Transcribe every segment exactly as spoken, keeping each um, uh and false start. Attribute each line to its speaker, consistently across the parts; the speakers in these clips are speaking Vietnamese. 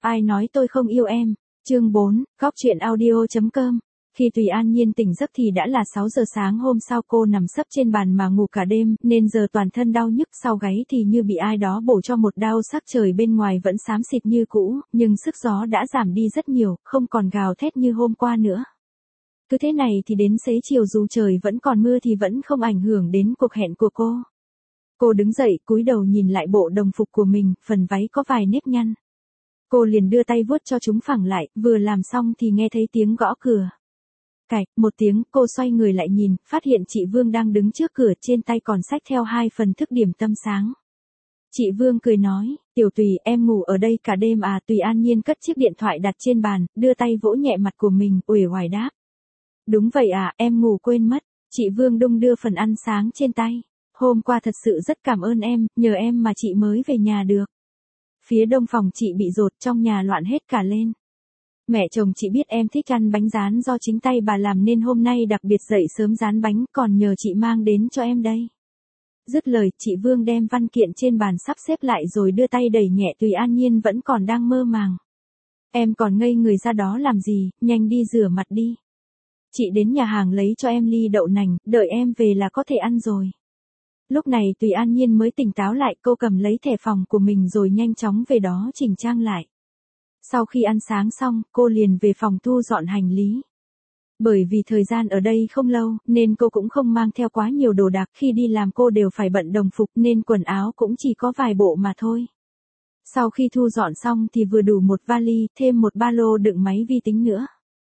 Speaker 1: Ai nói tôi không yêu em? Chương bốn, góc truyện audio chấm com. Khi Tùy An Nhiên tỉnh giấc thì đã là sáu giờ sáng hôm sau, cô nằm sấp trên bàn mà ngủ cả đêm, nên giờ toàn thân đau nhức, sau gáy thì như bị ai đó bổ cho một đao, sắc trời bên ngoài vẫn xám xịt như cũ, nhưng sức gió đã giảm đi rất nhiều, không còn gào thét như hôm qua nữa. Cứ thế này thì đến xế chiều dù trời vẫn còn mưa thì vẫn không ảnh hưởng đến cuộc hẹn của cô. Cô đứng dậy, cúi đầu nhìn lại bộ đồng phục của mình, phần váy có vài nếp nhăn. Cô liền đưa tay vuốt cho chúng phẳng lại, vừa làm xong thì nghe thấy tiếng gõ cửa. Cạch, một tiếng, cô xoay người lại nhìn, phát hiện chị Vương đang đứng trước cửa, trên tay còn xách theo hai phần thức điểm tâm sáng. Chị Vương cười nói, Tiểu Tùy, em ngủ ở đây cả đêm à? Tùy An Nhiên cất chiếc điện thoại đặt trên bàn, đưa tay vỗ nhẹ mặt của mình, uể oải đáp. Đúng vậy à, em ngủ quên mất. Chị Vương đung đưa phần ăn sáng trên tay. Hôm qua thật sự rất cảm ơn em, nhờ em mà chị mới về nhà được. Phía đông phòng chị bị dột, trong nhà loạn hết cả lên. Mẹ chồng chị biết em thích ăn bánh rán do chính tay bà làm nên hôm nay đặc biệt dậy sớm rán bánh, còn nhờ chị mang đến cho em đây. Dứt lời, chị Vương đem văn kiện trên bàn sắp xếp lại rồi đưa tay đẩy nhẹ. Tùy An Nhiên vẫn còn đang mơ màng. Em còn ngây người ra đó làm gì, nhanh đi rửa mặt đi. Chị đến nhà hàng lấy cho em ly đậu nành, đợi em về là có thể ăn rồi. Lúc này Tùy An Nhiên mới tỉnh táo lại, cô cầm lấy thẻ phòng của mình rồi nhanh chóng về đó chỉnh trang lại. Sau khi ăn sáng xong, cô liền về phòng thu dọn hành lý. Bởi vì thời gian ở đây không lâu, nên cô cũng không mang theo quá nhiều đồ đạc, khi đi làm cô đều phải bận đồng phục nên quần áo cũng chỉ có vài bộ mà thôi. Sau khi thu dọn xong thì vừa đủ một vali, thêm một ba lô đựng máy vi tính nữa.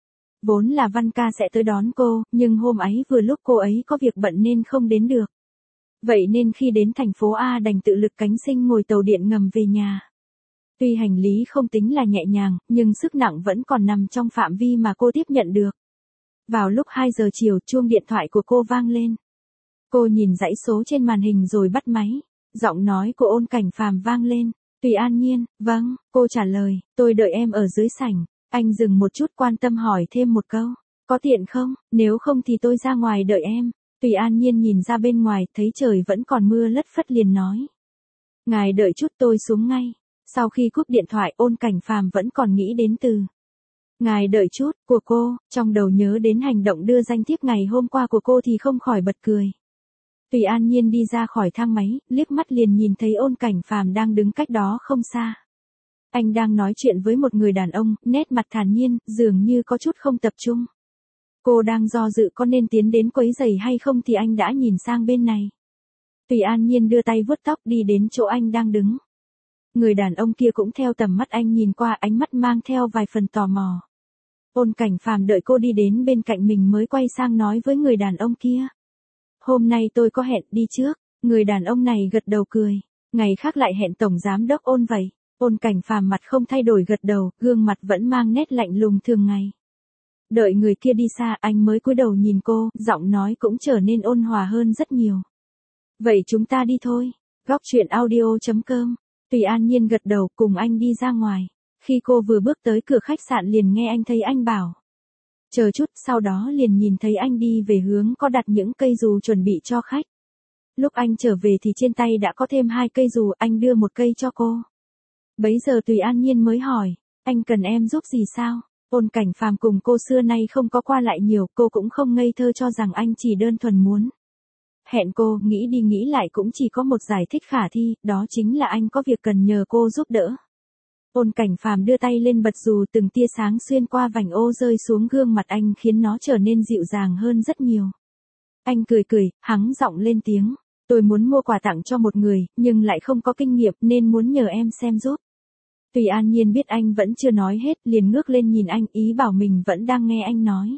Speaker 1: Vốn là Văn ca sẽ tới đón cô, nhưng hôm ấy vừa lúc cô ấy có việc bận nên không đến được. Vậy nên khi đến thành phố A đành tự lực cánh sinh ngồi tàu điện ngầm về nhà. Tuy hành lý không tính là nhẹ nhàng, nhưng sức nặng vẫn còn nằm trong phạm vi mà cô tiếp nhận được. Vào lúc hai giờ chiều, chuông điện thoại của cô vang lên. Cô nhìn dãy số trên màn hình rồi bắt máy. Giọng nói của Ôn Cảnh Phàm vang lên. Tùy An Nhiên, vâng, cô trả lời, tôi đợi em ở dưới sảnh. Anh dừng một chút, quan tâm hỏi thêm một câu. Có tiện không? Nếu không thì tôi ra ngoài đợi em. Tùy An Nhiên nhìn ra bên ngoài, thấy trời vẫn còn mưa lất phất liền nói. Ngài đợi chút, tôi xuống ngay. Sau khi cúp điện thoại, Ôn Cảnh Phàm vẫn còn nghĩ đến từ ngài đợi chút của cô, trong đầu nhớ đến hành động đưa danh thiếp ngày hôm qua của cô thì không khỏi bật cười. Tùy An Nhiên đi ra khỏi thang máy, liếc mắt liền nhìn thấy Ôn Cảnh Phàm đang đứng cách đó không xa. Anh đang nói chuyện với một người đàn ông, nét mặt thản nhiên, dường như có chút không tập trung. Cô đang do dự có nên tiến đến quấy rầy hay không thì anh đã nhìn sang bên này. Tùy An Nhiên đưa tay vuốt tóc đi đến chỗ anh đang đứng. Người đàn ông kia cũng theo tầm mắt anh nhìn qua, ánh mắt mang theo vài phần tò mò. Ôn Cảnh Phàm đợi cô đi đến bên cạnh mình mới quay sang nói với người đàn ông kia. Hôm nay tôi có hẹn, đi trước. Người đàn ông này gật đầu cười. Ngày khác lại hẹn Tổng Giám đốc Ôn vậy. Ôn Cảnh Phàm mặt không thay đổi gật đầu, gương mặt vẫn mang nét lạnh lùng thường ngày. Đợi người kia đi xa, anh mới cúi đầu nhìn cô, giọng nói cũng trở nên ôn hòa hơn rất nhiều. Vậy chúng ta đi thôi. Góc truyện audio chấm com. Tùy An Nhiên gật đầu cùng anh đi ra ngoài. Khi cô vừa bước tới cửa khách sạn liền nghe anh thấy anh bảo. Chờ chút, sau đó liền nhìn thấy anh đi về hướng có đặt những cây dù chuẩn bị cho khách. Lúc anh trở về thì trên tay đã có thêm hai cây dù, anh đưa một cây cho cô. Bấy giờ Tùy An Nhiên mới hỏi, anh cần em giúp gì sao? Ôn Cảnh Phàm cùng cô xưa nay không có qua lại nhiều, cô cũng không ngây thơ cho rằng anh chỉ đơn thuần muốn hẹn cô, nghĩ đi nghĩ lại cũng chỉ có một giải thích khả thi, đó chính là anh có việc cần nhờ cô giúp đỡ. Ôn Cảnh Phàm đưa tay lên bật dù, từng tia sáng xuyên qua vành ô rơi xuống gương mặt anh khiến nó trở nên dịu dàng hơn rất nhiều. Anh cười cười, hắng giọng lên tiếng, tôi muốn mua quà tặng cho một người, nhưng lại không có kinh nghiệm nên muốn nhờ em xem giúp. Tùy An Nhiên biết anh vẫn chưa nói hết, liền ngước lên nhìn anh, ý bảo mình vẫn đang nghe anh nói.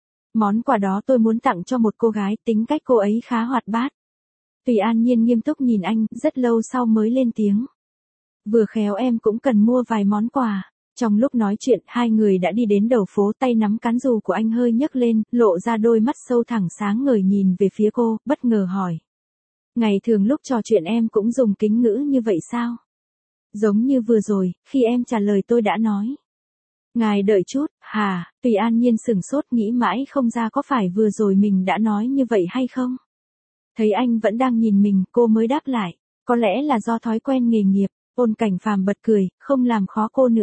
Speaker 1: Món quà đó tôi muốn tặng cho một cô gái, tính cách cô ấy khá hoạt bát. Tùy An Nhiên nghiêm túc nhìn anh, rất lâu sau mới lên tiếng. Vừa khéo em cũng cần mua vài món quà. Trong lúc nói chuyện, hai người đã đi đến đầu phố, tay nắm cán dù của anh hơi nhấc lên, lộ ra đôi mắt sâu thẳng sáng ngời nhìn về phía cô, bất ngờ hỏi. Ngày thường lúc trò chuyện em cũng dùng kính ngữ như vậy sao? Giống như vừa rồi, khi em trả lời tôi đã nói. Ngài đợi chút, hà, Tùy An Nhiên sửng sốt nghĩ mãi không ra có phải vừa rồi mình đã nói như vậy hay không? Thấy anh vẫn đang nhìn mình, cô mới đáp lại. Có lẽ là do thói quen nghề nghiệp. Ôn Cảnh Phàm bật cười, không làm khó cô nữa.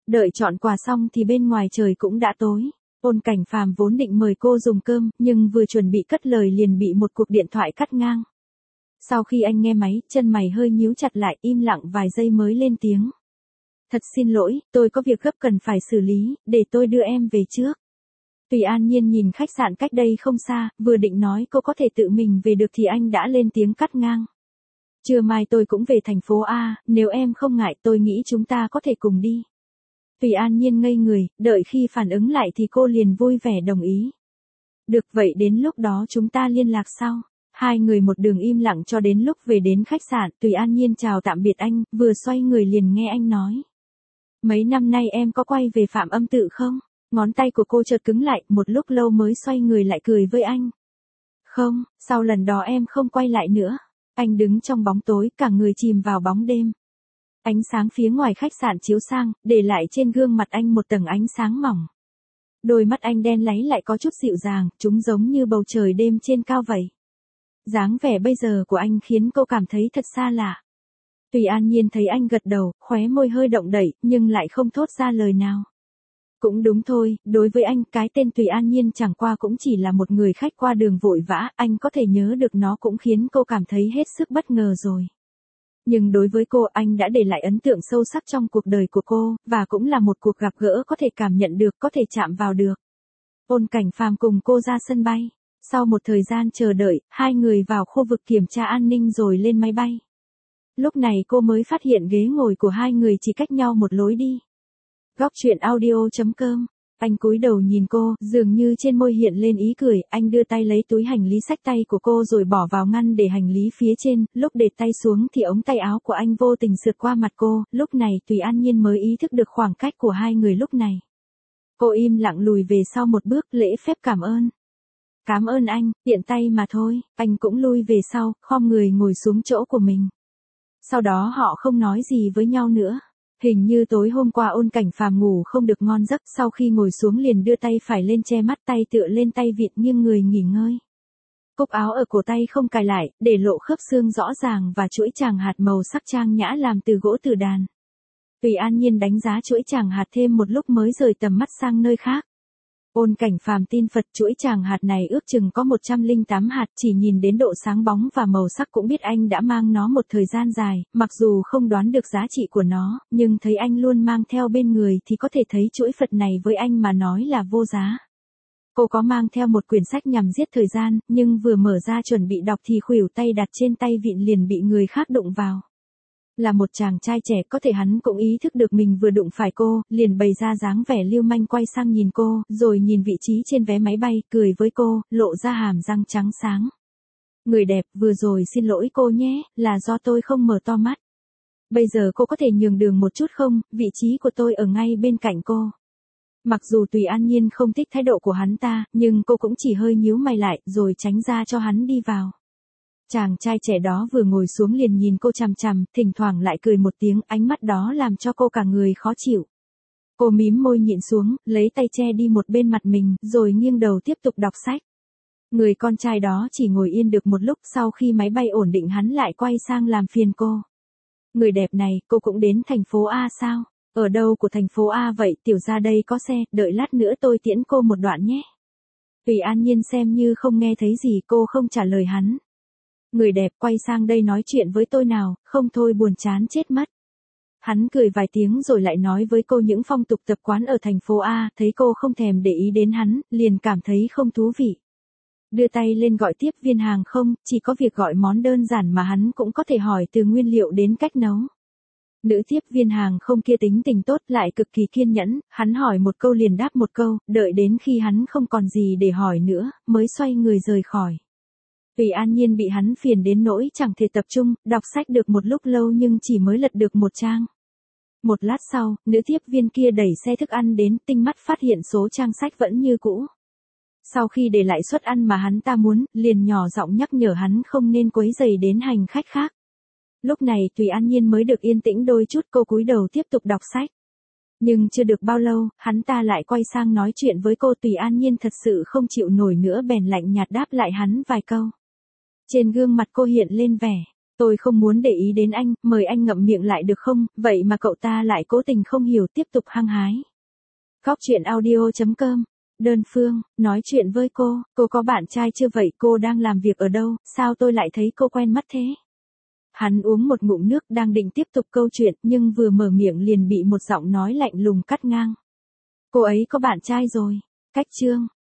Speaker 1: Đợi chọn quà xong thì bên ngoài trời cũng đã tối. Ôn Cảnh Phàm vốn định mời cô dùng cơm, nhưng vừa chuẩn bị cất lời liền bị một cuộc điện thoại cắt ngang. Sau khi anh nghe máy, chân mày hơi nhíu chặt lại, im lặng vài giây mới lên tiếng. Thật xin lỗi, tôi có việc gấp cần phải xử lý, để tôi đưa em về trước. Tùy An Nhiên nhìn khách sạn cách đây không xa, vừa định nói cô có thể tự mình về được thì anh đã lên tiếng cắt ngang. Trưa mai tôi cũng về thành phố A, nếu em không ngại tôi nghĩ chúng ta có thể cùng đi. Tùy An Nhiên ngây người, đợi khi phản ứng lại thì cô liền vui vẻ đồng ý. Được vậy đến lúc đó chúng ta liên lạc sau. Hai người một đường im lặng cho đến lúc về đến khách sạn, Tùy An Nhiên chào tạm biệt anh, vừa xoay người liền nghe anh nói. Mấy năm nay em có quay về Phạm Âm Tự không? Ngón tay của cô chợt cứng lại, một lúc lâu mới xoay người lại cười với anh. Không, sau lần đó em không quay lại nữa. Anh đứng trong bóng tối, cả người chìm vào bóng đêm. Ánh sáng phía ngoài khách sạn chiếu sang, để lại trên gương mặt anh một tầng ánh sáng mỏng. Đôi mắt anh đen láy lại có chút dịu dàng, chúng giống như bầu trời đêm trên cao vậy. Dáng vẻ bây giờ của anh khiến cô cảm thấy thật xa lạ. Tùy An Nhiên thấy anh gật đầu, khóe môi hơi động đậy, nhưng lại không thốt ra lời nào. Cũng đúng thôi, đối với anh, cái tên Tùy An Nhiên chẳng qua cũng chỉ là một người khách qua đường vội vã, anh có thể nhớ được nó cũng khiến cô cảm thấy hết sức bất ngờ rồi. Nhưng đối với cô, anh đã để lại ấn tượng sâu sắc trong cuộc đời của cô, và cũng là một cuộc gặp gỡ có thể cảm nhận được, có thể chạm vào được. Ôn Cảnh Phàm cùng cô ra sân bay. Sau một thời gian chờ đợi, hai người vào khu vực kiểm tra an ninh rồi lên máy bay. Lúc này cô mới phát hiện ghế ngồi của hai người chỉ cách nhau một lối đi. Góc truyện audio chấm com. Anh cúi đầu nhìn cô, dường như trên môi hiện lên ý cười, anh đưa tay lấy túi hành lý xách tay của cô rồi bỏ vào ngăn để hành lý phía trên, lúc để tay xuống thì ống tay áo của anh vô tình sượt qua mặt cô, lúc này Tùy An Nhiên mới ý thức được khoảng cách của hai người lúc này. Cô im lặng lùi về sau một bước, lễ phép cảm ơn. Cảm ơn anh, tiện tay mà thôi, anh cũng lui về sau, khom người ngồi xuống chỗ của mình. Sau đó họ không nói gì với nhau nữa. Hình như tối hôm qua Ôn Cảnh Phàm ngủ không được ngon giấc, sau khi ngồi xuống liền đưa tay phải lên che mắt, tay tựa lên tay vịn nghiêng người nghỉ ngơi. Cúc áo ở cổ tay không cài lại, để lộ khớp xương rõ ràng và chuỗi chàng hạt màu sắc trang nhã làm từ gỗ tử đàn. Tùy An Nhiên đánh giá chuỗi chàng hạt thêm một lúc mới rời tầm mắt sang nơi khác. Ôn Cảnh Phàm tin Phật, chuỗi chàng hạt này ước chừng có một trăm lẻ tám hạt, chỉ nhìn đến độ sáng bóng và màu sắc cũng biết anh đã mang nó một thời gian dài, mặc dù không đoán được giá trị của nó, nhưng thấy anh luôn mang theo bên người thì có thể thấy chuỗi Phật này với anh mà nói là vô giá. Cô có mang theo một quyển sách nhằm giết thời gian, nhưng vừa mở ra chuẩn bị đọc thì khuỷu tay đặt trên tay vịn liền bị người khác đụng vào. Là một chàng trai trẻ, có thể hắn cũng ý thức được mình vừa đụng phải cô, liền bày ra dáng vẻ lưu manh quay sang nhìn cô, rồi nhìn vị trí trên vé máy bay, cười với cô, lộ ra hàm răng trắng sáng. Người đẹp, vừa rồi xin lỗi cô nhé, là do tôi không mở to mắt. Bây giờ cô có thể nhường đường một chút không, vị trí của tôi ở ngay bên cạnh cô. Mặc dù Tùy An Nhiên không thích thái độ của hắn ta, nhưng cô cũng chỉ hơi nhíu mày lại, rồi tránh ra cho hắn đi vào. Chàng trai trẻ đó vừa ngồi xuống liền nhìn cô chằm chằm, thỉnh thoảng lại cười một tiếng, ánh mắt đó làm cho cô cả người khó chịu. Cô mím môi nhịn xuống, lấy tay che đi một bên mặt mình, rồi nghiêng đầu tiếp tục đọc sách. Người con trai đó chỉ ngồi yên được một lúc, sau khi máy bay ổn định hắn lại quay sang làm phiền cô. Người đẹp này, cô cũng đến thành phố A sao? Ở đâu của thành phố A vậy, tiểu ra đây có xe, đợi lát nữa tôi tiễn cô một đoạn nhé. Tùy An Nhiên xem như không nghe thấy gì, cô không trả lời hắn. Người đẹp, quay sang đây nói chuyện với tôi nào, không thôi buồn chán chết mất. Hắn cười vài tiếng rồi lại nói với cô những phong tục tập quán ở thành phố A, thấy cô không thèm để ý đến hắn, liền cảm thấy không thú vị. Đưa tay lên gọi tiếp viên hàng không, chỉ có việc gọi món đơn giản mà hắn cũng có thể hỏi từ nguyên liệu đến cách nấu. Nữ tiếp viên hàng không kia tính tình tốt lại cực kỳ kiên nhẫn, hắn hỏi một câu liền đáp một câu, đợi đến khi hắn không còn gì để hỏi nữa, mới xoay người rời khỏi. Tùy An Nhiên bị hắn phiền đến nỗi chẳng thể tập trung, đọc sách được một lúc lâu nhưng chỉ mới lật được một trang. Một lát sau, nữ tiếp viên kia đẩy xe thức ăn đến, tinh mắt phát hiện số trang sách vẫn như cũ. Sau khi để lại suất ăn mà hắn ta muốn, liền nhỏ giọng nhắc nhở hắn không nên quấy rầy đến hành khách khác. Lúc này Tùy An Nhiên mới được yên tĩnh đôi chút, cô cúi đầu tiếp tục đọc sách. Nhưng chưa được bao lâu, hắn ta lại quay sang nói chuyện với cô. Tùy An Nhiên thật sự không chịu nổi nữa bèn lạnh nhạt đáp lại hắn vài câu. Trên gương mặt cô hiện lên vẻ Tôi không muốn để ý đến anh, mời anh ngậm miệng lại được không, vậy mà cậu ta lại cố tình không hiểu tiếp tục hăng hái. Góc chuyện audio chấm com. Đơn Phương, nói chuyện với cô, cô có bạn trai chưa vậy, cô đang làm việc ở đâu, sao tôi lại thấy cô quen mắt thế? Hắn uống một ngụm nước đang định tiếp tục câu chuyện nhưng vừa mở miệng liền bị một giọng nói lạnh lùng cắt ngang. Cô ấy có bạn trai rồi. Cách chương.